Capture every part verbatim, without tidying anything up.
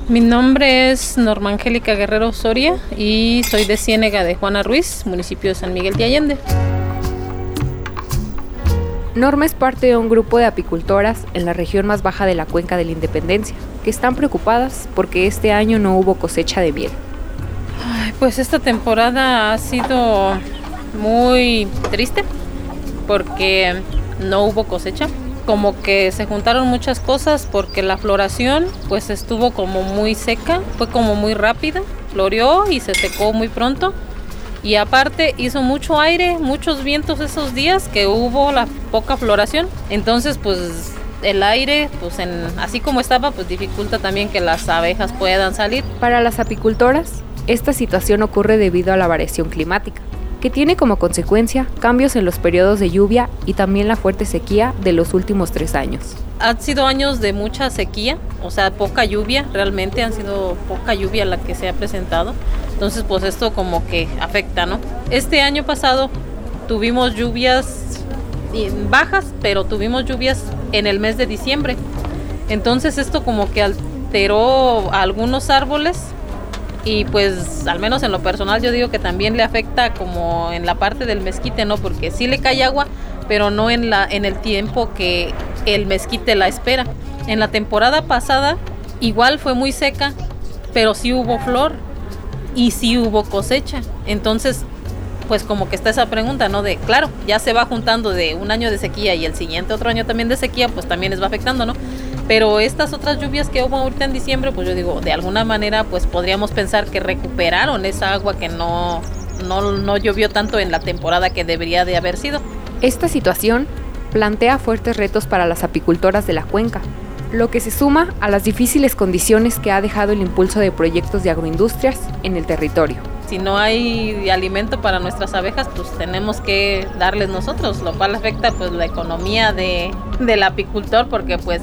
Mi nombre es Norma Angélica Guerrero Soria y soy de Ciénega de Juana Ruiz, municipio de San Miguel de Allende. Norma es parte de un grupo de apicultoras en la región más baja de la Cuenca de la Independencia, que están preocupadas porque este año no hubo cosecha de miel. Ay, pues esta temporada ha sido muy triste porque no hubo cosecha. Como que se juntaron muchas cosas porque la floración pues estuvo como muy seca, fue como muy rápida, floreó y se secó muy pronto. Y aparte hizo mucho aire, muchos vientos esos días que hubo la poca floración. Entonces pues el aire, pues en, así como estaba, pues dificulta también que las abejas puedan salir. Para las apicultoras, esta situación ocurre debido a la variación climática, que tiene como consecuencia cambios en los periodos de lluvia y también la fuerte sequía de los últimos tres años. Han sido años de mucha sequía, o sea, poca lluvia, realmente han sido poca lluvia la que se ha presentado. Entonces, pues esto como que afecta, ¿no? Este año pasado tuvimos lluvias bajas, pero tuvimos lluvias en el mes de diciembre. Entonces esto como que alteró a algunos árboles y pues al menos en lo personal yo digo que también le afecta como en la parte del mezquite, ¿no? Porque sí le cae agua, pero no en la en el tiempo que el mezquite la espera. En la temporada pasada igual fue muy seca, pero sí hubo flor y sí hubo cosecha. Entonces, pues como que está esa pregunta, ¿no? De, claro, ya se va juntando de un año de sequía y el siguiente otro año también de sequía, pues también les va afectando, ¿no? Pero estas otras lluvias que hubo ahorita en diciembre, pues yo digo, de alguna manera, pues podríamos pensar que recuperaron esa agua que no, no, no llovió tanto en la temporada que debería de haber sido. Esta situación plantea fuertes retos para las apicultoras de la cuenca, lo que se suma a las difíciles condiciones que ha dejado el impulso de proyectos de agroindustrias en el territorio. Si no hay alimento para nuestras abejas, pues tenemos que darles nosotros, lo cual afecta pues la economía de, del apicultor, porque pues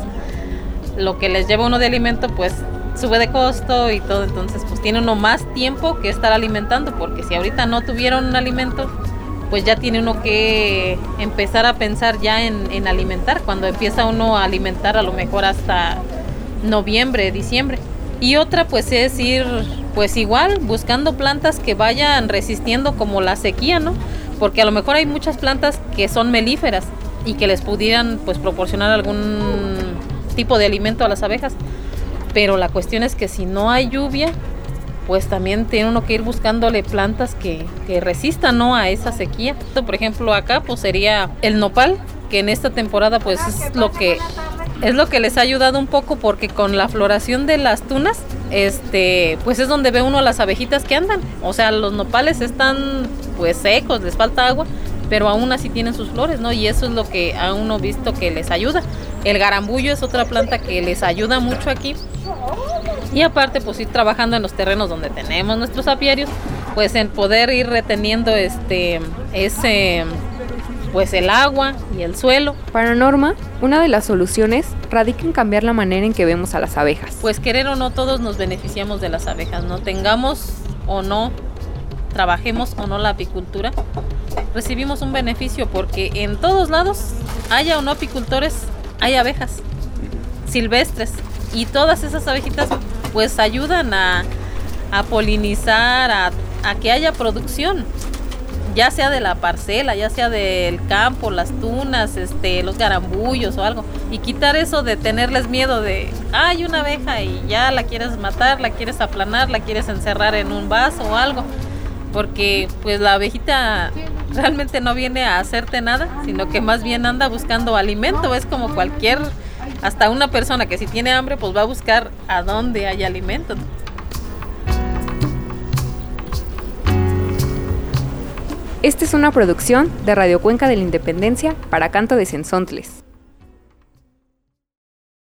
lo que les lleva uno de alimento pues sube de costo y todo, entonces pues tiene uno más tiempo que estar alimentando, porque si ahorita no tuvieron un alimento, pues ya tiene uno que empezar a pensar ya en, en alimentar, cuando empieza uno a alimentar a lo mejor hasta noviembre, diciembre. Y otra pues es ir pues igual buscando plantas que vayan resistiendo como la sequía, ¿no? Porque a lo mejor hay muchas plantas que son melíferas y que les pudieran pues proporcionar algún tipo de alimento a las abejas, pero la cuestión es que si no hay lluvia, pues también tiene uno que ir buscándole plantas que, que resistan, ¿no?, a esa sequía. Por ejemplo, acá pues sería el nopal, que en esta temporada pues es lo que es lo que les ha ayudado un poco, porque con la floración de las tunas, este, pues es donde ve uno a las abejitas que andan. O sea, los nopales están pues secos, les falta agua, pero aún así tienen sus flores, ¿no? Y eso es lo que a uno visto que les ayuda. El garambullo es otra planta que les ayuda mucho aquí. Y aparte, pues ir trabajando en los terrenos donde tenemos nuestros apiarios, pues en poder ir reteniendo este, ese, pues el agua y el suelo. Para Norma, una de las soluciones radica en cambiar la manera en que vemos a las abejas. Pues querer o no, todos nos beneficiamos de las abejas, ¿no? Tengamos o no, trabajemos o no la apicultura, recibimos un beneficio, porque en todos lados, haya o no apicultores, hay abejas silvestres, y todas esas abejitas pues ayudan a, a polinizar, a, a que haya producción, ya sea de la parcela, ya sea del campo, las tunas, este, los garambullos o algo, y quitar eso de tenerles miedo de, ah, hay una abeja y ya la quieres matar, la quieres aplanar, la quieres encerrar en un vaso o algo, porque pues la abejita realmente no viene a hacerte nada, sino que más bien anda buscando alimento. Es como cualquier, hasta una persona que si tiene hambre, pues va a buscar a dónde hay alimento. Esta es una producción de Radio Cuenca de la Independencia para Canto de Cenzontles.